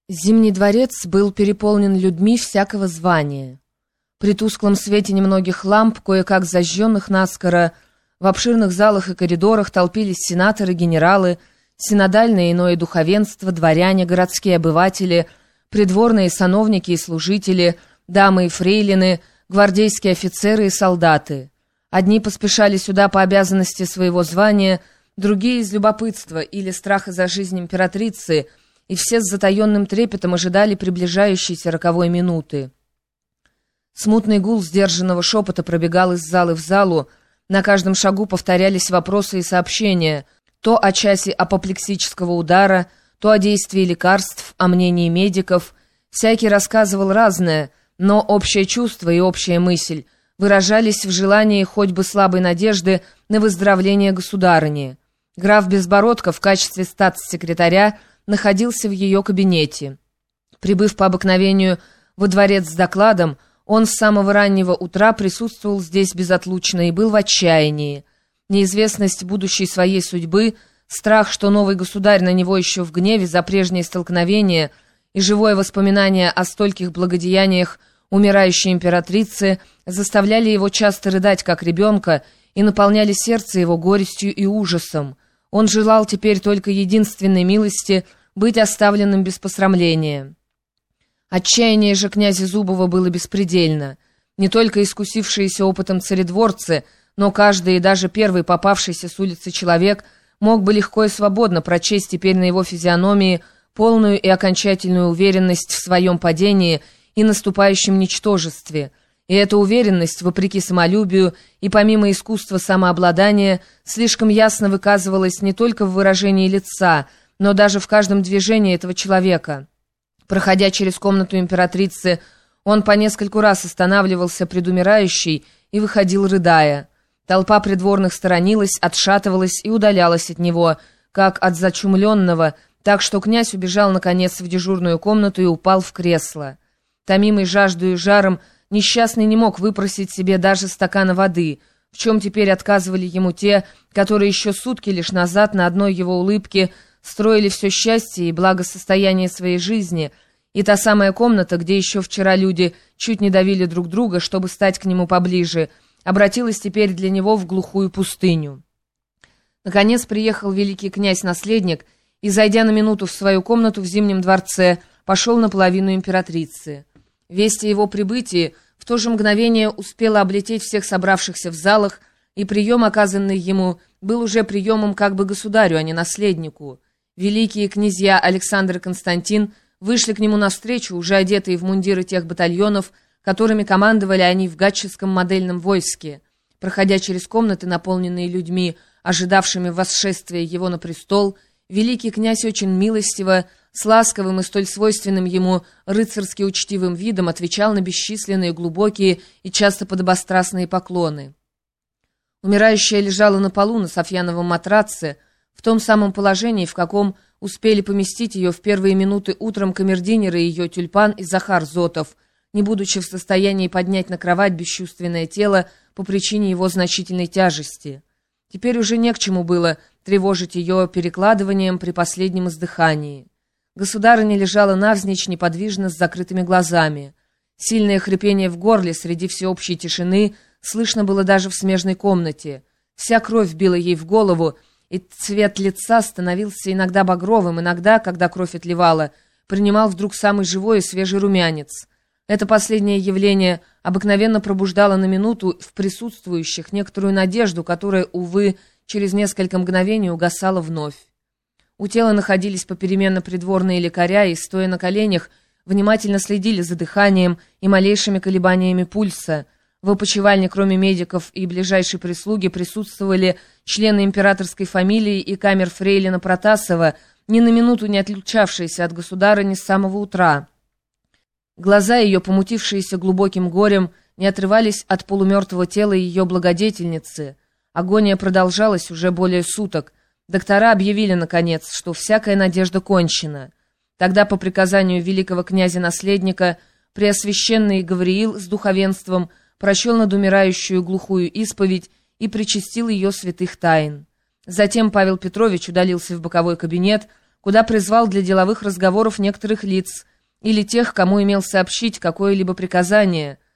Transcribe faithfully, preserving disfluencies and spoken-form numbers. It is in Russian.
Зимний дворец был переполнен людьми всякого звания. При тусклом свете немногих ламп, кое-как зажженных наскоро, в обширных залах и коридорах толпились сенаторы, генералы, синодальное иное духовенство, дворяне, городские обыватели, придворные сановники и служители, дамы и фрейлины, гвардейские офицеры и солдаты. Одни поспешали сюда по обязанности своего звания, другие из любопытства или страха за жизнь императрицы, и все с затаенным трепетом ожидали приближающейся роковой минуты. Смутный гул сдержанного шепота пробегал из залы в залу, на каждом шагу повторялись вопросы и сообщения, то о часе апоплексического удара, то о действии лекарств, о мнении медиков. Всякий рассказывал разное, но общее чувство и общая мысль выражались в желании хоть бы слабой надежды на выздоровление государыни. Граф Безбородко в качестве статс-секретаря находился в ее кабинете. Прибыв по обыкновению во дворец с докладом, он с самого раннего утра присутствовал здесь безотлучно и был в отчаянии. Неизвестность будущей своей судьбы, страх, что новый государь на него еще в гневе за прежние столкновения и живое воспоминание о стольких благодеяниях умирающей императрицы заставляли его часто рыдать, как ребенка, и наполняли сердце его горестью и ужасом. Он желал теперь только единственной милости — быть оставленным без посрамления. Отчаяние же князя Зубова было беспредельно. Не только искусившиеся опытом царедворцы, но каждый и даже первый попавшийся с улицы человек мог бы легко и свободно прочесть теперь на его физиономии полную и окончательную уверенность в своем падении и наступающем ничтожестве. И эта уверенность, вопреки самолюбию и помимо искусства самообладания, слишком ясно выказывалась не только в выражении лица, но даже в каждом движении этого человека. Проходя через комнату императрицы, он по нескольку раз останавливался пред умирающей и выходил, рыдая. Толпа придворных сторонилась, отшатывалась и удалялась от него, как от зачумленного, так что князь убежал, наконец, в дежурную комнату и упал в кресло. Томимый жаждою и жаром, несчастный не мог выпросить себе даже стакана воды, в чем теперь отказывали ему те, которые еще сутки лишь назад на одной его улыбке строили все счастье и благосостояние своей жизни, и та самая комната, где еще вчера люди чуть не давили друг друга, чтобы стать к нему поближе, обратилась теперь для него в глухую пустыню. Наконец приехал великий князь-наследник и, зайдя на минуту в свою комнату в Зимнем дворце, пошел наполовину императрицы. Весть о его прибытии в то же мгновение успела облететь всех собравшихся в залах, и прием, оказанный ему, был уже приемом как бы государю, а не наследнику. Великие князья Александр и Константин вышли к нему навстречу, уже одетые в мундиры тех батальонов, которыми командовали они в гатческом модельном войске. Проходя через комнаты, наполненные людьми, ожидавшими восшествия его на престол, великий князь очень милостиво, с ласковым и столь свойственным ему рыцарски учтивым видом отвечал на бесчисленные глубокие и часто подобострастные поклоны. Умирающая лежала на полу на софьяновом матраце, в том самом положении, в каком успели поместить ее в первые минуты утром камердинеры ее Тюльпан и Захар Зотов, не будучи в состоянии поднять на кровать бесчувственное тело по причине его значительной тяжести. Теперь уже не к чему было тревожить ее перекладыванием при последнем издыхании. Государыня лежала навзничь неподвижно с закрытыми глазами. Сильное хрипение в горле среди всеобщей тишины слышно было даже в смежной комнате. Вся кровь била ей в голову, и цвет лица становился иногда багровым, иногда, когда кровь отливала, принимал вдруг самый живой и свежий румянец. Это последнее явление обыкновенно пробуждало на минуту в присутствующих некоторую надежду, которая, увы, через несколько мгновений угасала вновь. У тела находились попеременно придворные лекаря и, стоя на коленях, внимательно следили за дыханием и малейшими колебаниями пульса. В опочивальне, кроме медиков и ближайшей прислуги, присутствовали члены императорской фамилии и камер фрейлина Протасова, ни на минуту не отлучавшиеся от государыни с самого утра. Глаза ее, помутившиеся глубоким горем, не отрывались от полумертвого тела ее благодетельницы. Агония продолжалась уже более суток. Доктора объявили, наконец, что всякая надежда кончена. Тогда, по приказанию великого князя-наследника, преосвященный Гавриил с духовенством прочел над умирающую глухую исповедь и причастил ее святых тайн. Затем Павел Петрович удалился в боковой кабинет, куда призвал для деловых разговоров некоторых лиц или тех, кому имел сообщить какое-либо приказание,